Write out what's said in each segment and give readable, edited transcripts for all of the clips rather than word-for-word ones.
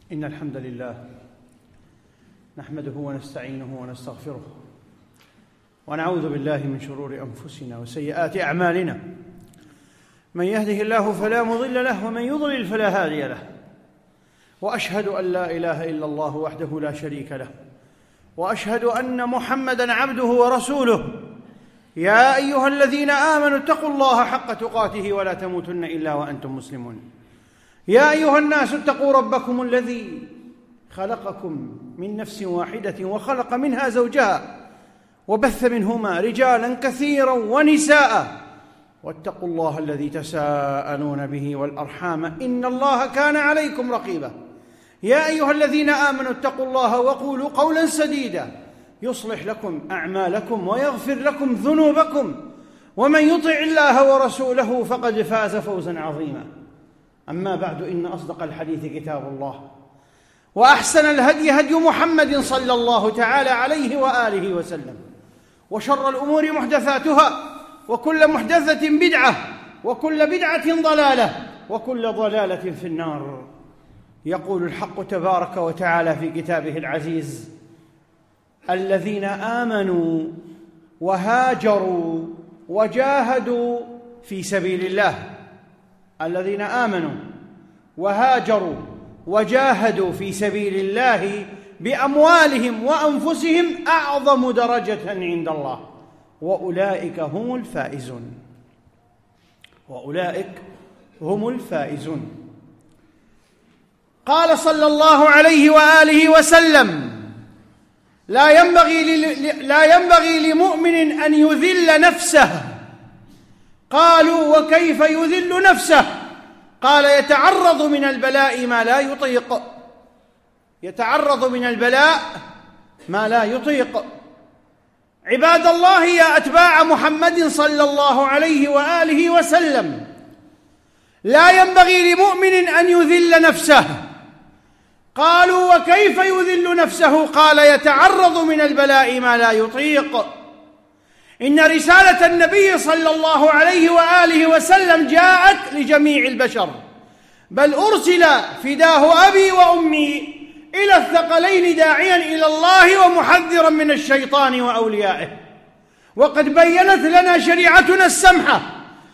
إن الحمد لله نحمده ونستعينه ونستغفره ونعوذ بالله من شرور أنفسنا وسيئات أعمالنا. من يهده الله فلا مضل له ومن يضلل فلا هادي له، وأشهد أن لا إله إلا الله وحده لا شريك له، وأشهد أن محمدًا عبده ورسوله. يا أيها الذين آمنوا اتقوا الله حق تقاته ولا تموتن إلا وأنتم مسلمون. يا أيها الناس اتقوا ربكم الذي خلقكم من نفس واحدة وخلق منها زوجها وبث منهما رجالا كثيرا ونساء، واتقوا الله الذي تساءلون به والأرحام إن الله كان عليكم رقيبا. يا أيها الذين آمنوا اتقوا الله وقولوا قولا سديدا يصلح لكم أعمالكم ويغفر لكم ذنوبكم، ومن يطع الله ورسوله فقد فاز فوزا عظيما. أما بعد، إن أصدق الحديث كتاب الله، وأحسن الهدي هدي محمد صلى الله تعالى عليه وآله وسلم، وشر الأمور محدثاتها، وكل محدثة بدعة، وكل بدعة ضلالة، وكل ضلالة في النار. يقول الحق تبارك وتعالى في كتابه العزيز: الذين آمنوا وهاجروا وجاهدوا في سبيل الله. الذين آمنوا وهاجروا وجاهدوا في سبيل الله بأموالهم وأنفسهم أعظم درجة عند الله، وأولئك هم الفائزون. وأولئك هم الفائزون. قال صلى الله عليه وآله وسلم: لا ينبغي لمؤمن أن يذل نفسه. قالوا: وكيف يذل نفسه؟ قال: يتعرض من البلاء ما لا يطيق. يتعرض من البلاء ما لا يطيق. عباد الله، يا أتباع محمد صلى الله عليه وآله وسلم، لا ينبغي لمؤمن أن يذل نفسه. قالوا: وكيف يذل نفسه؟ قال: يتعرض من البلاء ما لا يطيق. إن رسالة النبي صلى الله عليه وآله وسلم جاءت لجميع البشر، بل أرسل فداه أبي وأمي إلى الثقلين داعيا إلى الله ومحذرا من الشيطان وأوليائه. وقد بيّنت لنا شريعتنا السمحة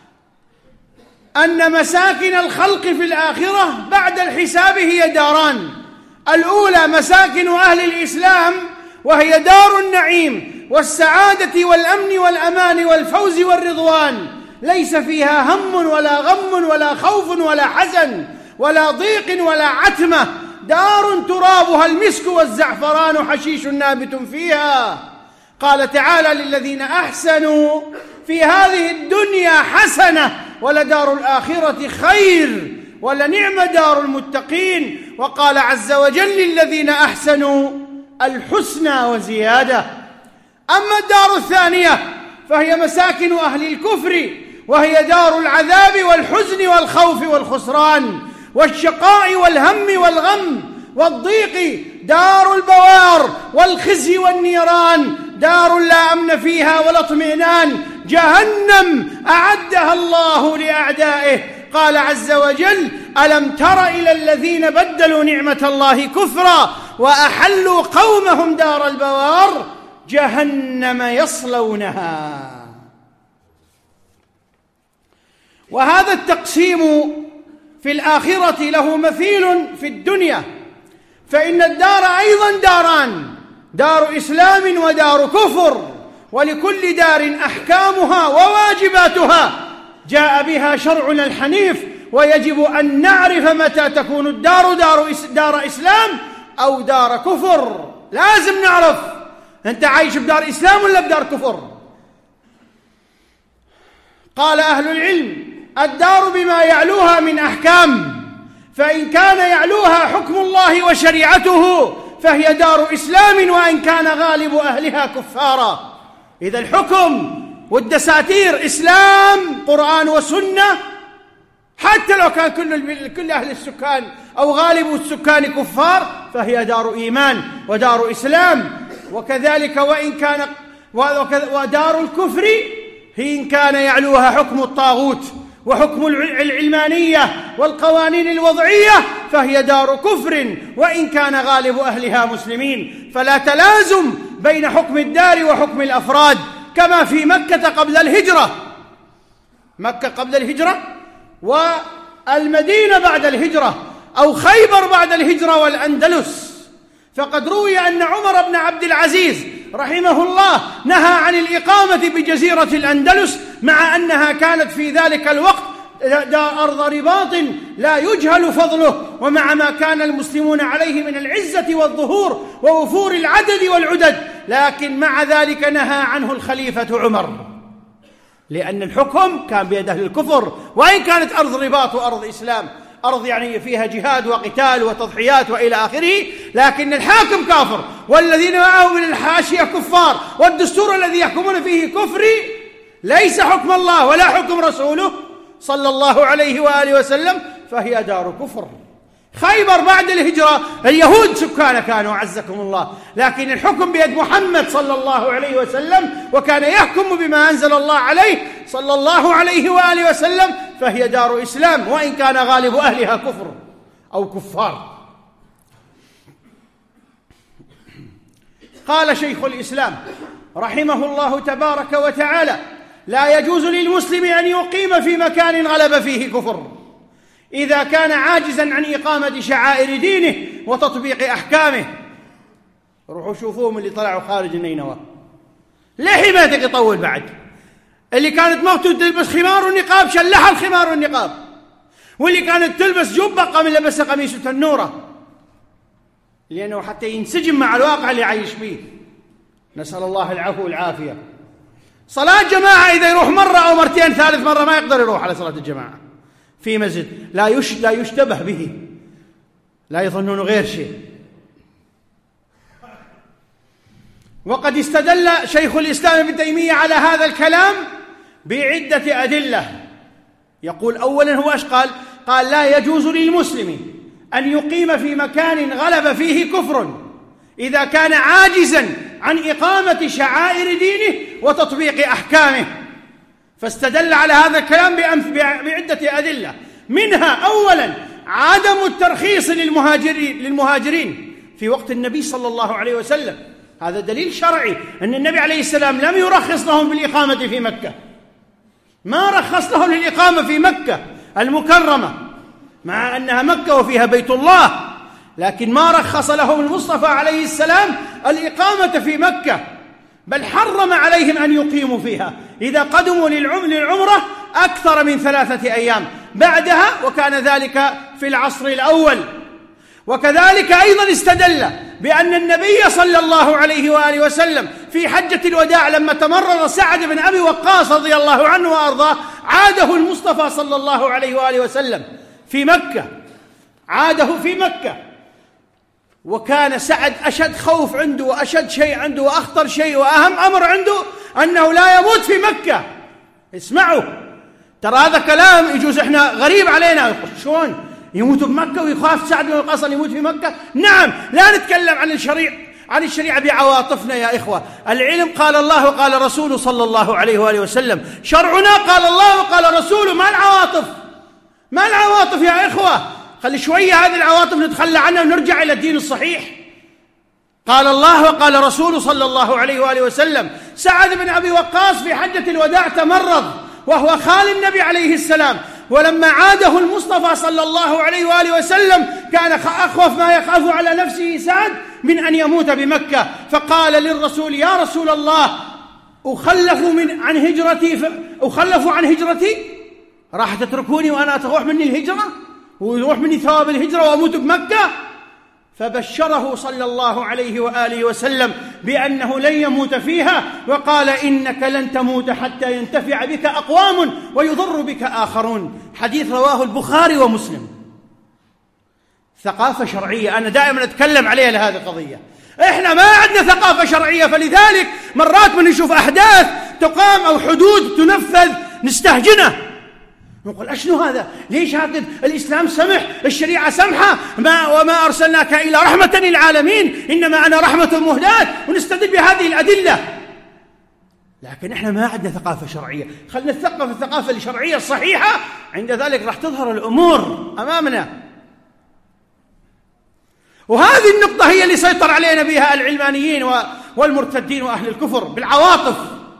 أن مساكن الخلق في الآخرة بعد الحساب هي داران: الأولى مساكن أهل الإسلام، وهي دار النعيم والسعادة والأمن والأمان والفوز والرضوان، ليس فيها هم ولا غم ولا خوف ولا حزن ولا ضيق ولا عتمة، دار ترابها المسك والزعفران حشيش نابت فيها. قال تعالى: للذين أحسنوا في هذه الدنيا حسنة ولدار الآخرة خير ولنعم دار المتقين. وقال عز وجل: للذين أحسنوا الحسنى وزيادة. أما الدار الثانية فهي مساكن أهل الكفر، وهي دار العذاب والحزن والخوف والخسران والشقاء والهم والغم والضيق، دار البوار والخزي والنيران، دار لا أمن فيها ولا اطمئنان، جهنم أعدها الله لأعدائه. قال عز وجل: ألم تر إلى الذين بدلوا نعمة الله كفرا وأحلوا قومهم دار البوار جهنم يصلونها. وهذا التقسيم في الآخرة له مثيل في الدنيا، فإن الدار أيضا داران: دار إسلام ودار كفر، ولكل دار أحكامها وواجباتها جاء بها شرعنا الحنيف. ويجب أن نعرف متى تكون الدار دار إسلام أو دار كفر. لازم نعرف أنت عايش بدار إسلام ولا بدار كفر. قال أهل العلم: الدار بما يعلوها من أحكام، فإن كان يعلوها حكم الله وشريعته فهي دار إسلام، وإن كان غالب أهلها كفارا. إذا الحكم والدساتير إسلام، قرآن وسنة، حتى لو كان كل أهل السكان أو غالب السكان كفار فهي دار إيمان ودار إسلام. وكذلك ودار الكفر هي إن كان يعلوها حكم الطاغوت وحكم العلمانية والقوانين الوضعية فهي دار كفر وإن كان غالب أهلها مسلمين. فلا تلازم بين حكم الدار وحكم الأفراد، كما في مكة قبل الهجرة. مكة قبل الهجرة والمدينة بعد الهجرة، أو خيبر بعد الهجرة والأندلس. فقد روي أن عمر بن عبد العزيز رحمه الله نهى عن الإقامة بجزيرة الأندلس، مع أنها كانت في ذلك الوقت أرض رباط لا يجهل فضله، ومع ما كان المسلمون عليه من العزة والظهور ووفور العدد والعدد، لكن مع ذلك نهى عنه الخليفة عمر، لأن الحكم كان بيد أهل الكفر، وإن كانت أرض رباط وأرض إسلام، أرض يعني فيها جهاد وقتال وتضحيات وإلى آخره، لكن الحاكم كافر والذين معه من الحاشية كفار، والدستور الذي يحكمون فيه كفري ليس حكم الله ولا حكم رسوله صلى الله عليه وآله وسلم، فهي دار كفر. خيبر بعد الهجرة اليهود سكان كانوا عزكم الله، لكن الحكم بيد محمد صلى الله عليه وسلم، وكان يحكم بما أنزل الله عليه صلى الله عليه وآله وسلم، فهي دار إسلام وإن كان غالب أهلها كفر أو كفار. قال شيخ الإسلام رحمه الله تبارك وتعالى: لا يجوز للمسلم أن يقيم في مكان غلب فيه كفر إذا كان عاجزا عن إقامة شعائر دينه وتطبيق أحكامه. روحوا شوفوهم اللي طلعوا خارج النينوى، ليه ما يطول بعد؟ اللي كانت مرته تلبس خمار ونقاب شلحها الخمار والنقاب، واللي كانت تلبس جبة قام لبس قميص تنورة، لأنه حتى ينسجم مع الواقع اللي عايش فيه. نسأل الله العفو والعافية. صلاة جماعة إذا يروح مرة أو مرتين، ثالث مرة ما يقدر يروح على صلاة الجماعة في مسجد لا يشتبه به، لا يظنون غير شيء. وقد استدل شيخ الإسلام ابن تيمية على هذا الكلام بعدة أدلة. يقول أولا هو إيش قال لا يجوز للمسلم أن يقيم في مكان غلب فيه كفر إذا كان عاجزا عن إقامة شعائر دينه وتطبيق أحكامه. فاستدل على هذا الكلام بعدة أدلة، منها أولا عدم الترخيص للمهاجرين في وقت النبي صلى الله عليه وسلم. هذا دليل شرعي أن النبي عليه السلام لم يرخص لهم بالإقامة في مكة، ما رخص لهم للإقامة في مكة المكرمة، مع أنها مكة وفيها بيت الله، لكن ما رخص لهم المصطفى عليه السلام الإقامة في مكة، بل حرم عليهم أن يقيموا فيها إذا قدموا للعمرة أكثر من 3 أيام بعدها، وكان ذلك في العصر الأول. وكذلك أيضا استدل بأن النبي صلى الله عليه وآله وسلم في حجة الوداع لما تمرض سعد بن أبي وقاص رضي الله عنه وأرضاه عاده المصطفى صلى الله عليه وآله وسلم في مكة، عاده في مكة، وكان سعد أشد خوف عنده وأشد شيء عنده وأخطر شيء وأهم أمر عنده أنه لا يموت في مكة. اسمعوا، ترى هذا كلام يجوز إحنا غريب علينا، شلون يموت بمكة ويخاف سعد بن وقاص أن يموت في مكة؟ نعم، لا نتكلم عن الشريعة بعواطفنا يا إخوة. العلم قال الله وقال رسوله صلى الله عليه وآله وسلم، شرعنا قال الله وقال رسوله، ما العواطف يا إخوة. خلي شوية هذه العواطف نتخلى عنها ونرجع إلى الدين الصحيح. قال الله وقال رسوله صلى الله عليه وآله وسلم. سعد بن أبي وقاص في حجة الوداع تمرض وهو خال النبي عليه السلام، ولما عاده المصطفى صلى الله عليه وآله وسلم كان أخوف ما يخاف على نفسه سعد من أن يموت بمكة، فقال للرسول: يا رسول الله، أخلف عن هجرتي؟ راح تتركوني وأنا تروح مني الهجرة ويروح مني ثواب الهجرة وأموت بمكة؟ فبشره صلى الله عليه وآله وسلم بأنه لن يموت فيها، وقال: إنك لن تموت حتى ينتفع بك أقوام ويضر بك آخرون. حديث رواه البخاري ومسلم. ثقافة شرعية أنا دائما أتكلم عليها لهذه القضية. إحنا ما عندنا ثقافة شرعية، فلذلك مرات من نشوف أحداث تقام أو حدود تنفذ نستهجنه، نقول أشنو هذا؟ ليش هذا الإسلام سمح؟ الشريعة سمحة، وما أرسلناك إلى رحمة للعالمين، إنما أنا رحمة مهداة، ونستدل بهذه الأدلة. لكن إحنا ما عندنا ثقافة شرعية. خلنا نتثقف الثقافة الشرعية الصحيحة، عند ذلك راح تظهر الأمور أمامنا. وهذه النقطة هي اللي سيطر علينا بها العلمانيين والمرتدين وأهل الكفر بالعواطف.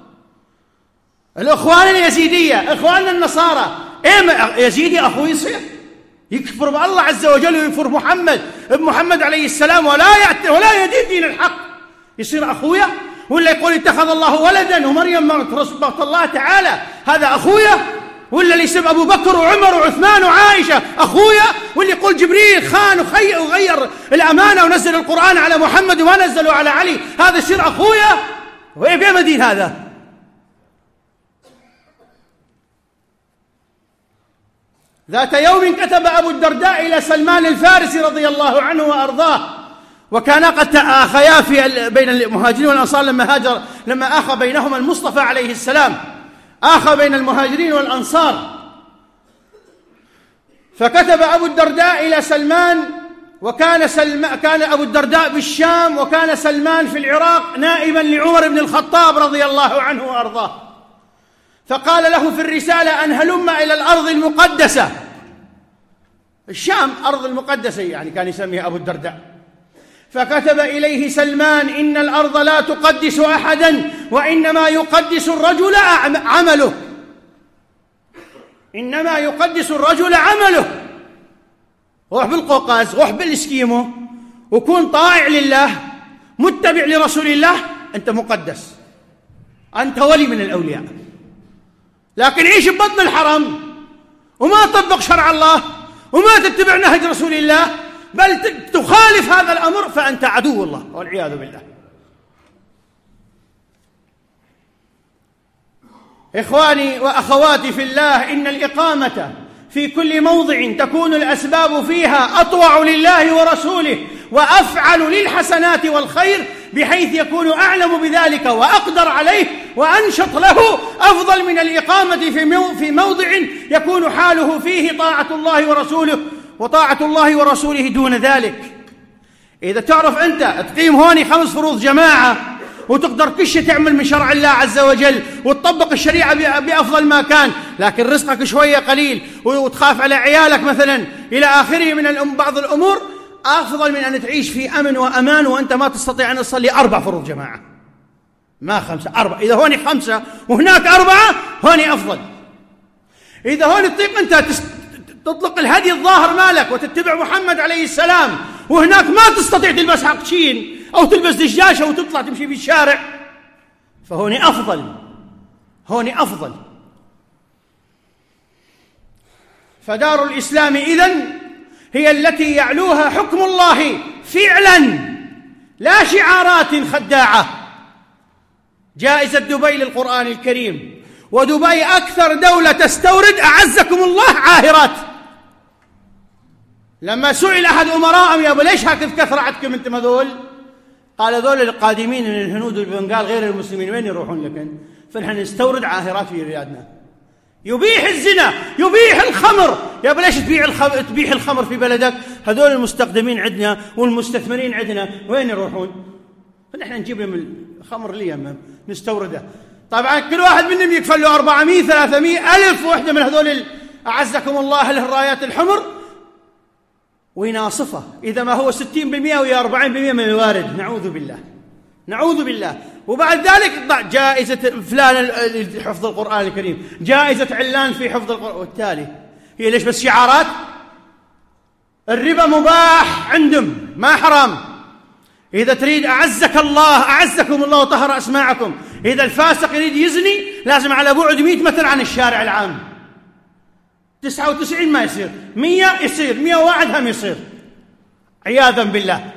الإخوان اليزيدية، إخواننا النصارى، يزيدي أخوه يصير يكفر بالله عز وجل ويكفر محمد عليه السلام ولا يدين دين الحق، يصير أخويا؟ ولا يقول اتخذ الله ولدا ومريم مرت الله تعالى هذا أخويا؟ ولا اللي يسب أبو بكر وعمر وعثمان وعائشة أخويا؟ واللي يقول جبريل خان وغير الأمانة ونزل القرآن على محمد وما نزله على علي هذا يصير أخويا؟ وإيه مدين هذا؟ ذات يوم كتب أبو الدرداء إلى سلمان الفارسي رضي الله عنه وأرضاه، وكانا قد تآخيا بين المهاجرين والأنصار لما آخى بينهما المصطفى عليه السلام، آخى بين المهاجرين والأنصار. فكتب أبو الدرداء إلى سلمان، كان أبو الدرداء بالشام، وكان سلمان في العراق نائبا لعمر بن الخطاب رضي الله عنه وأرضاه. فقال له في الرسالة أن هلم إلى الأرض المقدسة. الشام أرض المقدسة يعني كان يسميها أبو الدرداء. فكتب إليه سلمان: إن الأرض لا تقدس أحدا، وإنما يقدس الرجل عمله. إنما يقدس الرجل عمله. روح بالقوقاز، روح بالإسكيمو، وكون طائع لله متبع لرسول الله، أنت مقدس، أنت ولي من الأولياء. لكن عيش ببطن الحرم وما تطبق شرع الله وما تتبع نهج رسول الله، بل تخالف هذا الأمر، فأنت عدو الله والعياذ بالله. إخواني وأخواتي في الله، إن الإقامة في كل موضع تكون الأسباب فيها أطوع لله ورسوله وأفعل للحسنات والخير، بحيث يكون أعلم بذلك وأقدر عليه وأنشط له، أفضل من الإقامة في موضع يكون حاله فيه طاعة الله ورسوله وطاعة الله ورسوله دون ذلك. إذا تعرف أنت تقيم هوني 5 فروض جماعة وتقدر كل شيء تعمل من شرع الله عز وجل وتطبق الشريعة بأفضل ما كان، لكن رزقك شوية قليل وتخاف على عيالك مثلا إلى آخره من بعض الأمور، أفضل من أن تعيش في أمن وأمان وأنت ما تستطيع أن تصلي 4 فروض جماعة، ما 5، 4. إذا هوني 5 وهناك 4 هوني أفضل. إذا هوني تطيق أنت تطلق الهدي الظاهر مالك وتتبع محمد عليه السلام، وهناك ما تستطيع تلبس حقشين أو تلبس دجاجة وتطلع تمشي في الشارع، فهوني أفضل، هوني أفضل. فدار الإسلام إذن هي التي يعلوها حكم الله فعلا، لا شعارات خداعة. جائزة دبي للقرآن الكريم، ودبي أكثر دولة تستورد أعزكم الله عاهرات. لما سئل أحد أمراءهم: يا أبو ليش هكذا كثرة عندكم أنتم هذول؟ قال: هذول القادمين من الهنود والبنغال غير المسلمين وين يروحون لكن؟ فنحن نستورد عاهرات في بلادنا. يبيح الزنا، يبيح الخمر. يا أبو ليش تبيح الخمر في بلدك؟ هذول المستخدمين عندنا والمستثمرين عندنا وين يروحون؟ فنحن نجيب لهم الخمر ليه نستورده. طبعا كل واحد منهم يكفل له 400 300 ألف وحدة من هذول أعزكم الله الرايات الحمر ويناصفه، إذا ما هو 60% ويا 40% من الوارد. نعوذ بالله، نعوذ بالله. وبعد ذلك جائزة فلان لحفظ القرآن الكريم، جائزة علان في حفظ القرآن، والتالي هي ليش بس شعارات؟ الربا مباح عندهم ما حرام. إذا تريد أعزك الله أعزكم الله وطهر أسماعكم. إذا الفاسق يريد يزني لازم على بعد 100 متر عن الشارع العام. 99 ما يصير، 100 يصير، 101 هم يصير، عياذا بالله.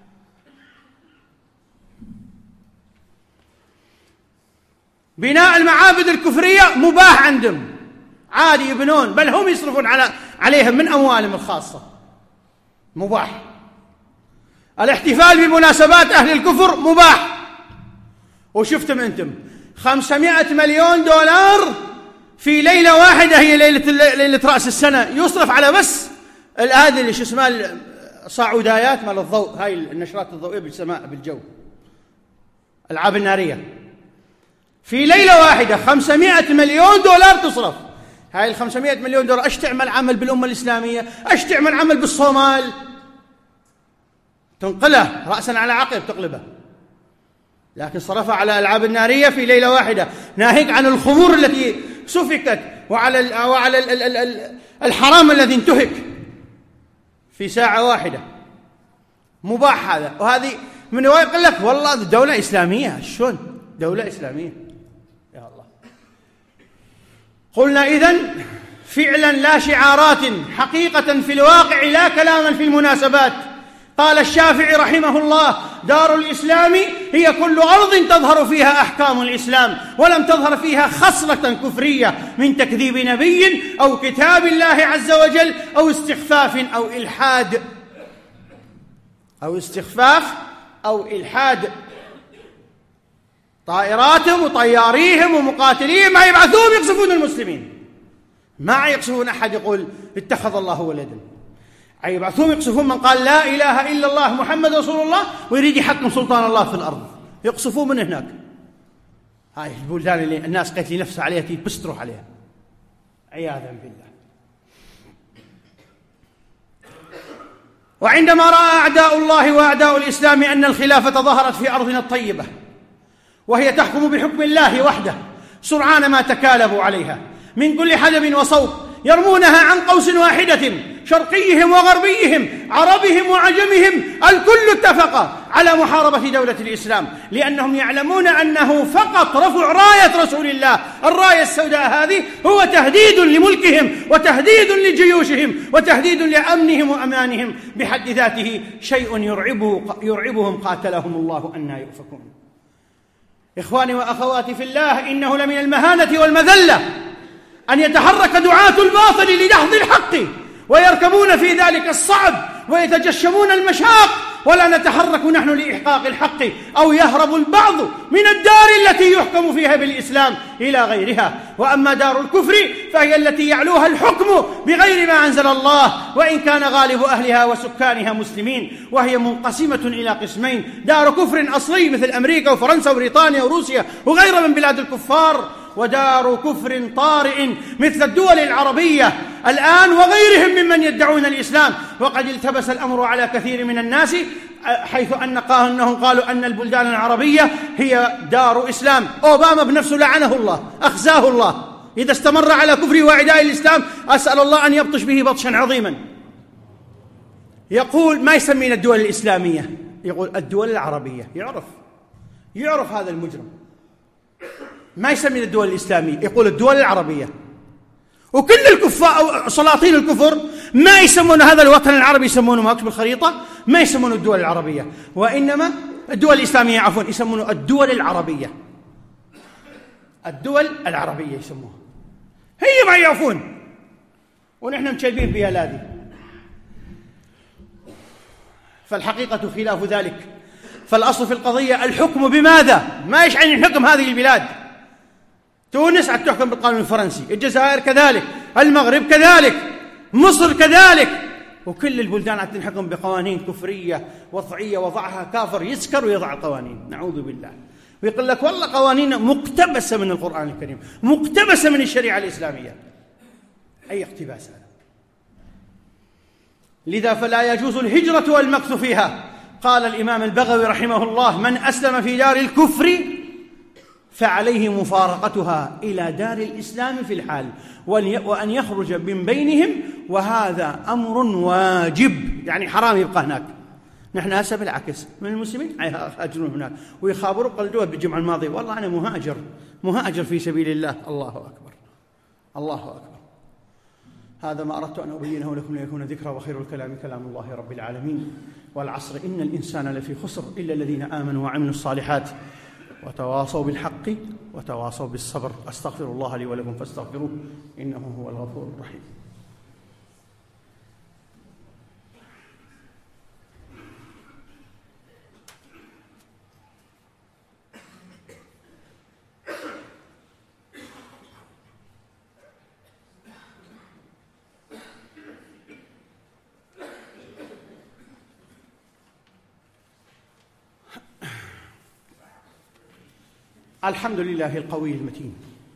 بناء المعابد الكفرية مباح عندهم، عادي يبنون، بل هم يصرفون عليهم من أموالهم الخاصة، مباح. الاحتفال بمناسبات أهل الكفر مباح. وشفتم أنتم 500 مليون دولار في ليلة واحدة، هي ليلة رأس السنة، يصرف على بس هذه اللي شو اسمها صاعودايات مال الضوء، هاي النشرات الضوئية بالسماء بالجو، الألعاب النارية. في ليلة واحدة 500 مليون دولار تصرف. هاي 500 مليون دولار ايش تعمل عمل بالأمة الإسلامية؟ ايش تعمل عمل بالصومال؟ تنقله رأسا على عقب تقلبه. لكن صرفها على الألعاب النارية في ليلة واحدة، ناهيك عن الخمور التي سفكت وعلى الحرام الذي انتهك في ساعة واحدة. مباح هذا. وهذه من يقول لك والله دولة إسلامية. شلون دولة إسلامية؟ يا الله. قلنا إذن فعلا لا شعارات، حقيقة في الواقع لا كلاما في المناسبات. قال الشافعي رحمه الله: دار الإسلام هي كل أرض تظهر فيها أحكام الإسلام ولم تظهر فيها خصلة كفرية من تكذيب نبي أو كتاب الله عز وجل أو استخفاف أو إلحاد. طائراتهم وطياريهم ومقاتليهم ما يبعثوهم يقصفون المسلمين، ما يقصفون أحد يقول اتخذ الله ولدا. يبعثوهم يقصفون من قال لا إله إلا الله محمد رسول الله ويريد يحكم سلطان الله في الأرض، يقصفون من هناك. هاي البلدان اللي الناس قتلي نفسها عليها بس تروح عليها عياذا بالله. وعندما رأى أعداء الله وأعداء الإسلام أن الخلافة ظهرت في أرضنا الطيبة وهي تحكم بحكم الله وحده، سرعان ما تكالبوا عليها من كل حدب وصوب، يرمونها عن قوس واحدة، شرقيهم وغربيهم، عربهم وعجمهم، الكل اتفق على محاربة دولة الإسلام، لأنهم يعلمون أنه فقط رفع راية رسول الله، الراية السوداء هذه، هو تهديد لملكهم وتهديد لجيوشهم وتهديد لأمنهم وأمانهم بحد ذاته، شيء يرعبهم قاتلهم الله أنى يؤفكون. إخواني وأخواتي في الله، إنه لمن المهانة والمذلة أن يتحرك دعاة الباطل لدحض الحق ويركبون في ذلك الصعب ويتجشمون المشاق، ولا نتحرك نحن لإحقاق الحق، أو يهرب البعض من الدار التي يحكم فيها بالإسلام إلى غيرها. وأما دار الكفر فهي التي يعلوها الحكم بغير ما أنزل الله، وإن كان غالب أهلها وسكانها مسلمين، وهي منقسمة إلى قسمين: دار كفر أصلي مثل أمريكا وفرنسا وبريطانيا وروسيا وغيرها من بلاد الكفار، ودار كفر طارئ مثل الدول العربية الآن وغيرهم ممن يدعون الإسلام. وقد التبس الأمر على كثير من الناس، حيث أنهم قالوا أن البلدان العربية هي دار إسلام. أوباما بنفسه لعنه الله، أخزاه الله، إذا استمر على كفره وعداء الإسلام أسأل الله أن يبطش به بطشا عظيما. يقول ما يسمين الدول الإسلامية، يقول الدول العربية. يعرف هذا المجرم، ما يسمين الدول الإسلامية، يقول الدول العربية. وكل الكفار أو سلاطين الكفر ما يسمون هذا الوطن العربي، يسمونه مكتوب بالخريطة، ما يسمونه الدول العربية، وإنما الدول الإسلامية عفوا يسمونه الدول العربية. الدول العربية يسموها، هي ما يعرفون، ونحن مشيبين بها هذه. فالحقيقة خلاف ذلك. فالأصل في القضية الحكم بماذا؟ ما يشعني الحكم هذه البلاد. تونس تحكم بالقانون الفرنسي، الجزائر كذلك، المغرب كذلك، مصر كذلك، وكل البلدان تنحكم بقوانين كفرية وضعية، وضعها كافر يسكر ويضع القوانين، نعوذ بالله. ويقول لك والله قوانين مقتبسة من القرآن الكريم، مقتبسة من الشريعة الإسلامية. أي اقتباس هذا؟ لذا فلا يجوز الهجرة والمكث فيها. قال الإمام البغوي رحمه الله: من أسلم في دار الكفر فعليه مفارقتها إلى دار الإسلام في الحال، وأن يخرج من بينهم، وهذا أمر واجب، يعني حرام يبقى هناك. نحن هسه بالعكس من المسلمين يهاجرون هناك ويخابروا. قلدوها بالجمعة الماضية: والله أنا مهاجر في سبيل الله. الله أكبر، الله أكبر. هذا ما أردت أن أبينه لكم ليكون ذكرى، وخير الكلام كلام الله رب العالمين. والعصر إن الإنسان لفي خسر إلا الذين آمنوا وعملوا الصالحات وتواصوا بالحق وتواصوا بالصبر. أستغفر الله لي ولكم فاستغفروه إنه هو الغفور الرحيم. الحمد لله القوي المتين،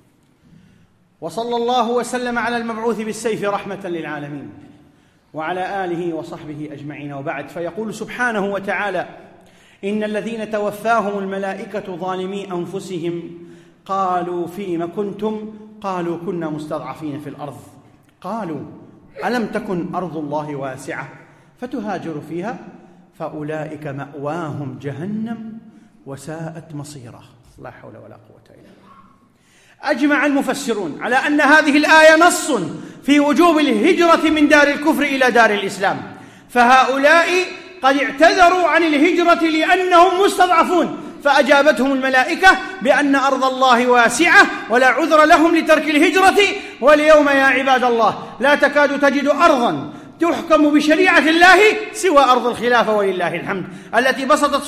وصلى الله وسلم على المبعوث بالسيف رحمة للعالمين وعلى آله وصحبه أجمعين، وبعد. فيقول سبحانه وتعالى: إن الذين توفاهم الملائكة ظالمي أنفسهم قالوا فيم كنتم؟ قالوا كنا مستضعفين في الأرض. قالوا ألم تكن أرض الله واسعة فتهاجروا فيها فأولئك مأواهم جهنم وساءت مصيرا. لا حول ولا قوة إلا بالله. أجمع المفسرون على أن هذه الآية نص في وجوب الهجرة من دار الكفر إلى دار الإسلام، فهؤلاء قد اعتذروا عن الهجرة لأنهم مستضعفون، فأجابتهم الملائكة بأن أرض الله واسعة ولا عذر لهم لترك الهجرة. واليوم يا عباد الله لا تكاد تجد أرضا تحكم بشريعة الله سوى أرض الخلافة ولله الحمد، التي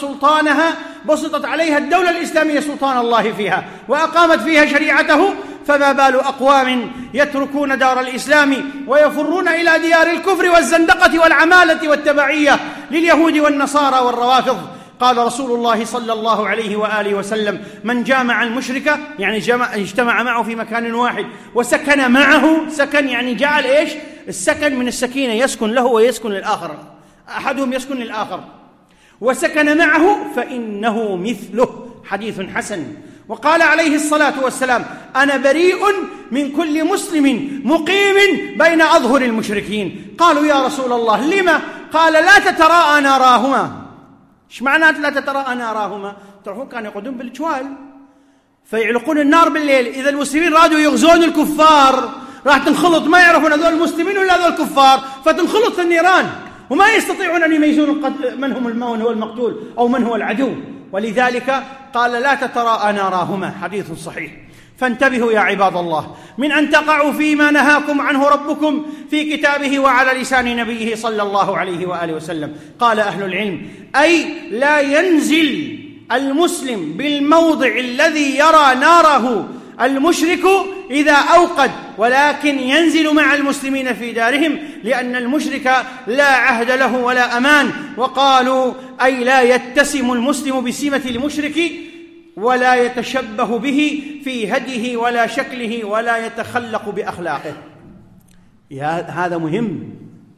بسطت عليها الدولة الإسلامية سلطان الله فيها وأقامت فيها شريعته. فما بال أقوام يتركون دار الإسلام ويفرون إلى ديار الكفر والزندقة والعمالة والتبعية لليهود والنصارى والروافض. قال رسول الله صلى الله عليه وآله وسلم: من جامع المشرك، يعني اجتمع معه في مكان واحد وسكن معه، سكن يعني جعل إيش؟ السكن من السكينة، يسكن له ويسكن للآخر، أحدهم يسكن للآخر، وسكن معه فإنه مثله. حديث حسن. وقال عليه الصلاة والسلام: أنا بريء من كل مسلم مقيم بين أظهر المشركين. قالوا يا رسول الله لما؟ قال: لا تتراءى ناراهما. ايش معنى لا تتراءى ناراهما؟ ترى كانوا يقعدون بالجوال فيعلقون النار بالليل، إذا المسلمين رادوا يغزون الكفار راح تنخلط، ما يعرفون هذول المسلمين ولا هذول الكفار، فتنخلط في النيران وما يستطيعون أن يميزون من هو المقتول أو من هو العدو. ولذلك قال: لا تتراءى ناراهما. حديث صحيح. فانتبهوا يا عباد الله من أن تقعوا فيما نهاكم عنه ربكم في كتابه وعلى لسان نبيه صلى الله عليه وآله وسلم. قال أهل العلم: أي لا ينزل المسلم بالموضع الذي يرى ناره المشرك إذا أوقد، ولكن ينزل مع المسلمين في دارهم، لأن المشرك لا عهد له ولا أمان. وقالوا: أي لا يتسم المسلم بسمة المشرك ولا يتشبه به في هديه ولا شكله ولا يتخلق بأخلاقه. هذا مهم.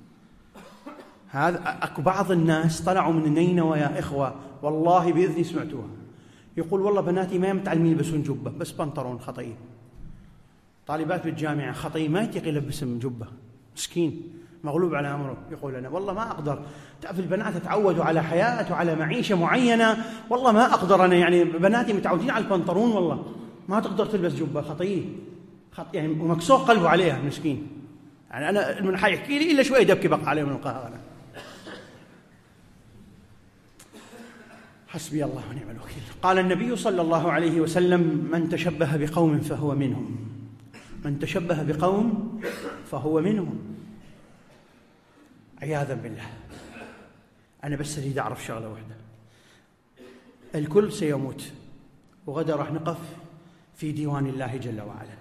أكو بعض الناس طلعوا من نينوى يا إخوة، والله بإذني سمعتوها، يقول: والله بناتي ما متعلمين يلبسون جبة، بس بنطرون خطية. طالبات بالجامعة خطية ما يتقي يلبسهم جبة، مسكين مغلوب على أمره. يقول: أنا والله ما أقدر، تعرف البنات تعودوا على حياة وعلى معيشة معينة، والله ما أقدر أنا، يعني بناتي متعودين على البنطرون، والله ما تقدر تلبس جبة، خطية يعني ومكسور قلبه عليها مسكين. يعني أنا من حيحكي لي إلا شوية دبكي بقى عليه من القهر. أنا حسبي الله ونعم الوكيل. قال النبي صلى الله عليه وسلم: من تشبه بقوم فهو منهم. من تشبه بقوم فهو منهم. عياذا بالله. أنا بس أريد أعرف شغلة واحدة: الكل سيموت، وغدا راح نقف في ديوان الله جل وعلا.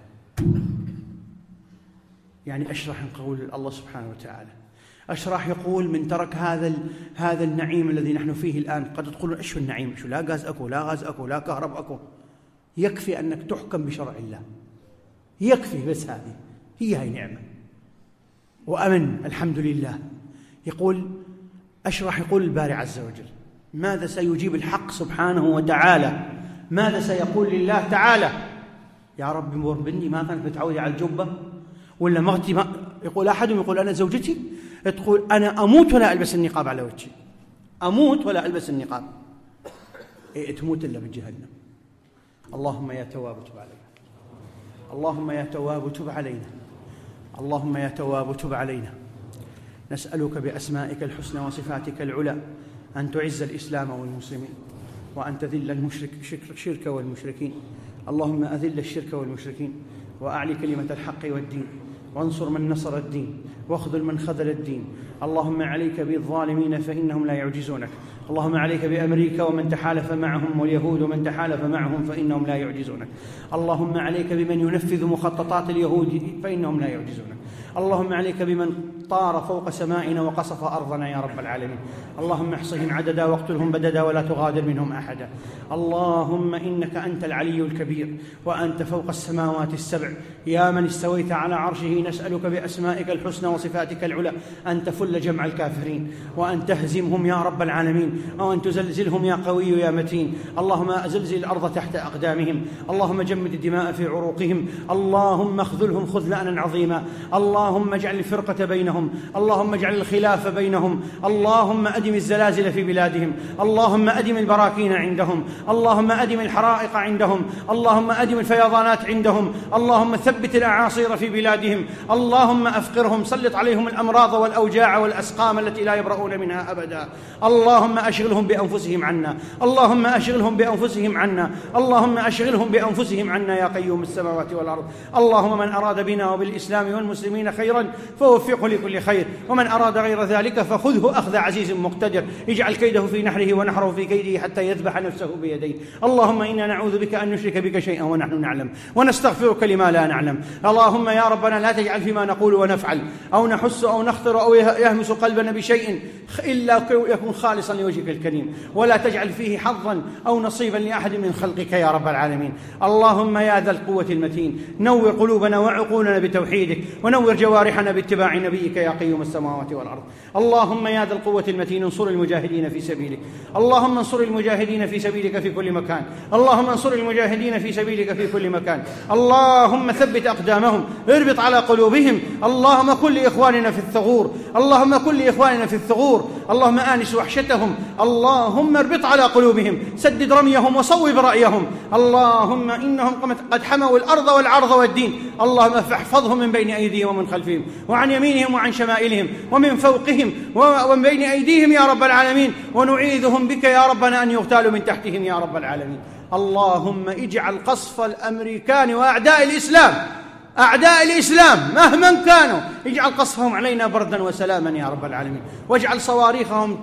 يعني أشرح نقول الله سبحانه وتعالى، أشرح يقول: من ترك هذا النعيم الذي نحن فيه الآن. قد تقولون: إيش النعيم؟ شو لا غاز أكو، لا غاز أكو، لا كهرب أكو. يكفي أنك تحكم بشرع الله، يكفي بس هي نعمة وأمن. الحمد لله. يقول أشرح، يقول الباري عز وجل: ماذا سيجيب الحق سبحانه وتعالى؟ ماذا سيقول لله تعالى؟ يا رب مور بني ما كانت متعودة على الجبة، ولا مرتي ما. يقول أحدهم، يقول: أنا زوجتي تقول أنا أموت ولا ألبس النقاب على وجهي، أموت ولا ألبس النقاب. تموت إلا بجهنم. اللهم يا تواب تب علينا، اللهم يا تواب تب علينا، اللهم يا تواب تب علينا. نسألك بأسمائك الحسنى وصفاتك العلى أن تعز الإسلام والمسلمين، وأن تذل الشرك والمشركين. اللهم أذل الشرك والمشركين، وأعلي كلمة الحق والدين، وانصر من نصر الدين، واخذل من خذل الدين. اللهم عليك بالظالمين فإنهم لا يعجزونك. اللهم عليك بأمريكا ومن تحالف معهم، واليهود ومن تحالف معهم فإنهم لا يعجزونك. اللهم عليك بمن ينفذ مخططات اليهود فإنهم لا يعجزونك. اللهم عليك بمن طار فوق سمائنا وقصف أرضنا يا رب العالمين. اللهم احصهم عددا واقتلهم بددا ولا تغادر منهم أحدا. اللهم إنك أنت العلي الكبير وأنت فوق السماوات السبع، يا من استويت على عرشه، نسألك بأسمائك الحسنى وصفاتك العلى أن تفل جمع الكافرين وأن تهزمهم يا رب العالمين، وأن تزلزلهم يا قوي يا متين. اللهم أزلزل الأرض تحت أقدامهم، اللهم جمد الدماء في عروقهم، اللهم اخذلهم خذلانا عظيما، اللهم اجعل الفرقة بينهم، اللهم اجعل الخلاف بينهم، اللهم أدم الزلازل في بلادهم، اللهم أدم البراكين عندهم، اللهم أدم الحرائق عندهم، اللهم أدم الفيضانات عندهم، اللهم ثبت الأعاصير في بلادهم، اللهم أفقرهم، سلط عليهم الأمراض والأوجاع والأسقام التي لا يبرؤون منها أبدا. اللهم أشغلهم بأنفسهم عنا، اللهم أشغلهم بأنفسهم عنا، اللهم أشغلهم بأنفسهم عنا يا قيوم السماوات والأرض. اللهم من أراد بنا وبالإسلام والمسلمين خيرا فوفقه لكل خير، ومن أراد غير ذلك فخذه أخذ عزيز مقتدر، اجعل كيده في نحره ونحره في كيده حتى يذبح نفسه بيديه. اللهم إنا نعوذ بك أن نشرك بك شيئا ونحن نعلم، ونستغفرك لما لا نعلم. اللهم يا ربنا لا تجعل فيما نقول ونفعل أو نحس أو نخطر أو يهمس قلبنا بشيء إلا يكون خالصا لوجهك الكريم، ولا تجعل فيه حظا أو نصيبا لأحد من خلقك يا رب العالمين. اللهم يا ذا القوة المتين، نور قلوبنا وعقولنا بتوحيدك، ونور جوارحنا باتباع نبيك يا قيوم السماوات والأرض. اللهم يا ذا القوة المتين، انصر المجاهدين في سبيلك، اللهم انصر المجاهدين في سبيلك في كل مكان، اللهم انصر المجاهدين في سبيلك في كل مكان. اللهم ثبت أقدامهم، اربط على قلوبهم، اللهم كن لإخواننا في الثغور، اللهم كن لإخواننا في الثغور، اللهم آنس وحشتهم، اللهم اربط على قلوبهم، سدد رميهم وصوب رأيهم. اللهم إنهم قد حموا الأرض والعرض والدين، اللهم فاحفظهم من بين أيديهم ومن خلفهم وعن يمينهم وعن شمائلهم ومن فوقهم ومن بين أيديهم يا رب العالمين، ونعيذهم بك يا ربنا أن يغتالوا من تحتهم يا رب العالمين. اللهم اجعل قصف الأمريكان وأعداء الإسلام، أعداء الإسلام مهما كانوا، اجعل قصفهم علينا بردا وسلاما يا رب العالمين، واجعل صواريخهم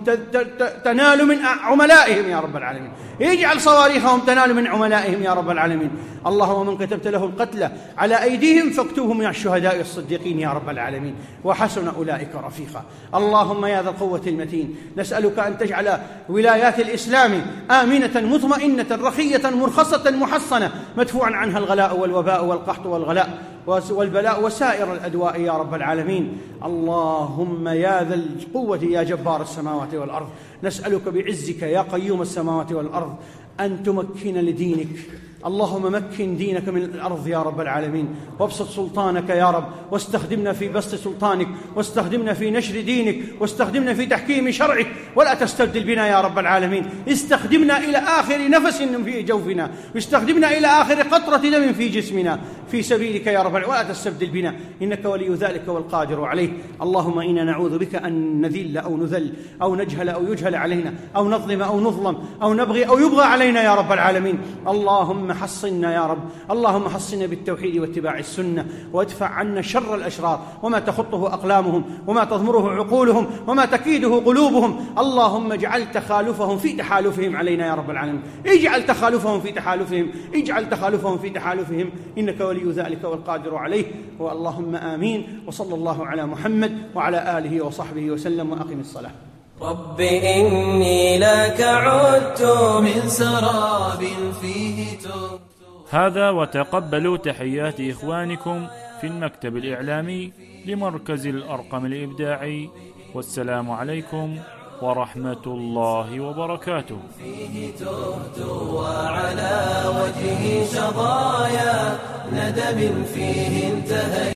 تنال من عملائهم يا رب العالمين، اجعل صواريخهم تنال من عملائهم يا رب العالمين. اللهم من كتبت له القتل على أيديهم فاكتبهم من الشهداء الصديقين يا رب العالمين، وحسن أولئك رفيقا. اللهم يا ذا القوة المتين، نسألك أن تجعل ولايات الإسلام آمنة مطمئنة رخية مرخصة محصنة، مدفوعا عنها الغلاء والوباء والقحط والبلاء وسائر الأدواء يا رب العالمين. اللهم يا ذا القوة يا جبار السماوات والأرض، نسألك بعزك يا قيوم السماوات والأرض أن تمكن لدينك، اللهم مكن دينك من الأرض يا رب العالمين، وابسط سلطانك يا رب، واستخدمنا في بسط سلطانك، واستخدمنا في نشر دينك، واستخدمنا في تحكيم شرعك، ولا تستبدل بنا يا رب العالمين. استخدمنا إلى آخر نفس في جوفنا، واستخدمنا إلى آخر قطرة دم في جسمنا في سبيلك يا رب، ولا تستبدل بنا، إنك ولي ذلك والقادر عليه. اللهم إنا نعوذ بك أن نذل أو نذل أو نجهل أو يجهل علينا أو نظلم أو نظلم أو نبغي أو يبغى علينا يا رب العالمين. اللهم حصنا يا رب، اللهم حصنا بالتوحيد واتباع السنة، وادفع عنا شر الأشرار وما تخطه أقلامهم وما تضمره عقولهم وما تكيده قلوبهم. اللهم اجعل تخالفهم في تحالفهم علينا يا رب العالمين، اجعل تخالفهم في تحالفهم، اجعل تخالفهم في تحالفهم، إنك ولي ذلك والقادر عليه. واللهم آمين. وصلى الله على محمد وعلى آله وصحبه وسلم، وأقم الصلاة. رب إني لك عدت من سراب فيه تبت. هذا وتقبلوا تحيات إخوانكم في المكتب الإعلامي لمركز الأرقم الإبداعي، والسلام عليكم ورحمة الله وبركاته. فيه تهت وعلى وجهه شظايا ندم فيه انتهى.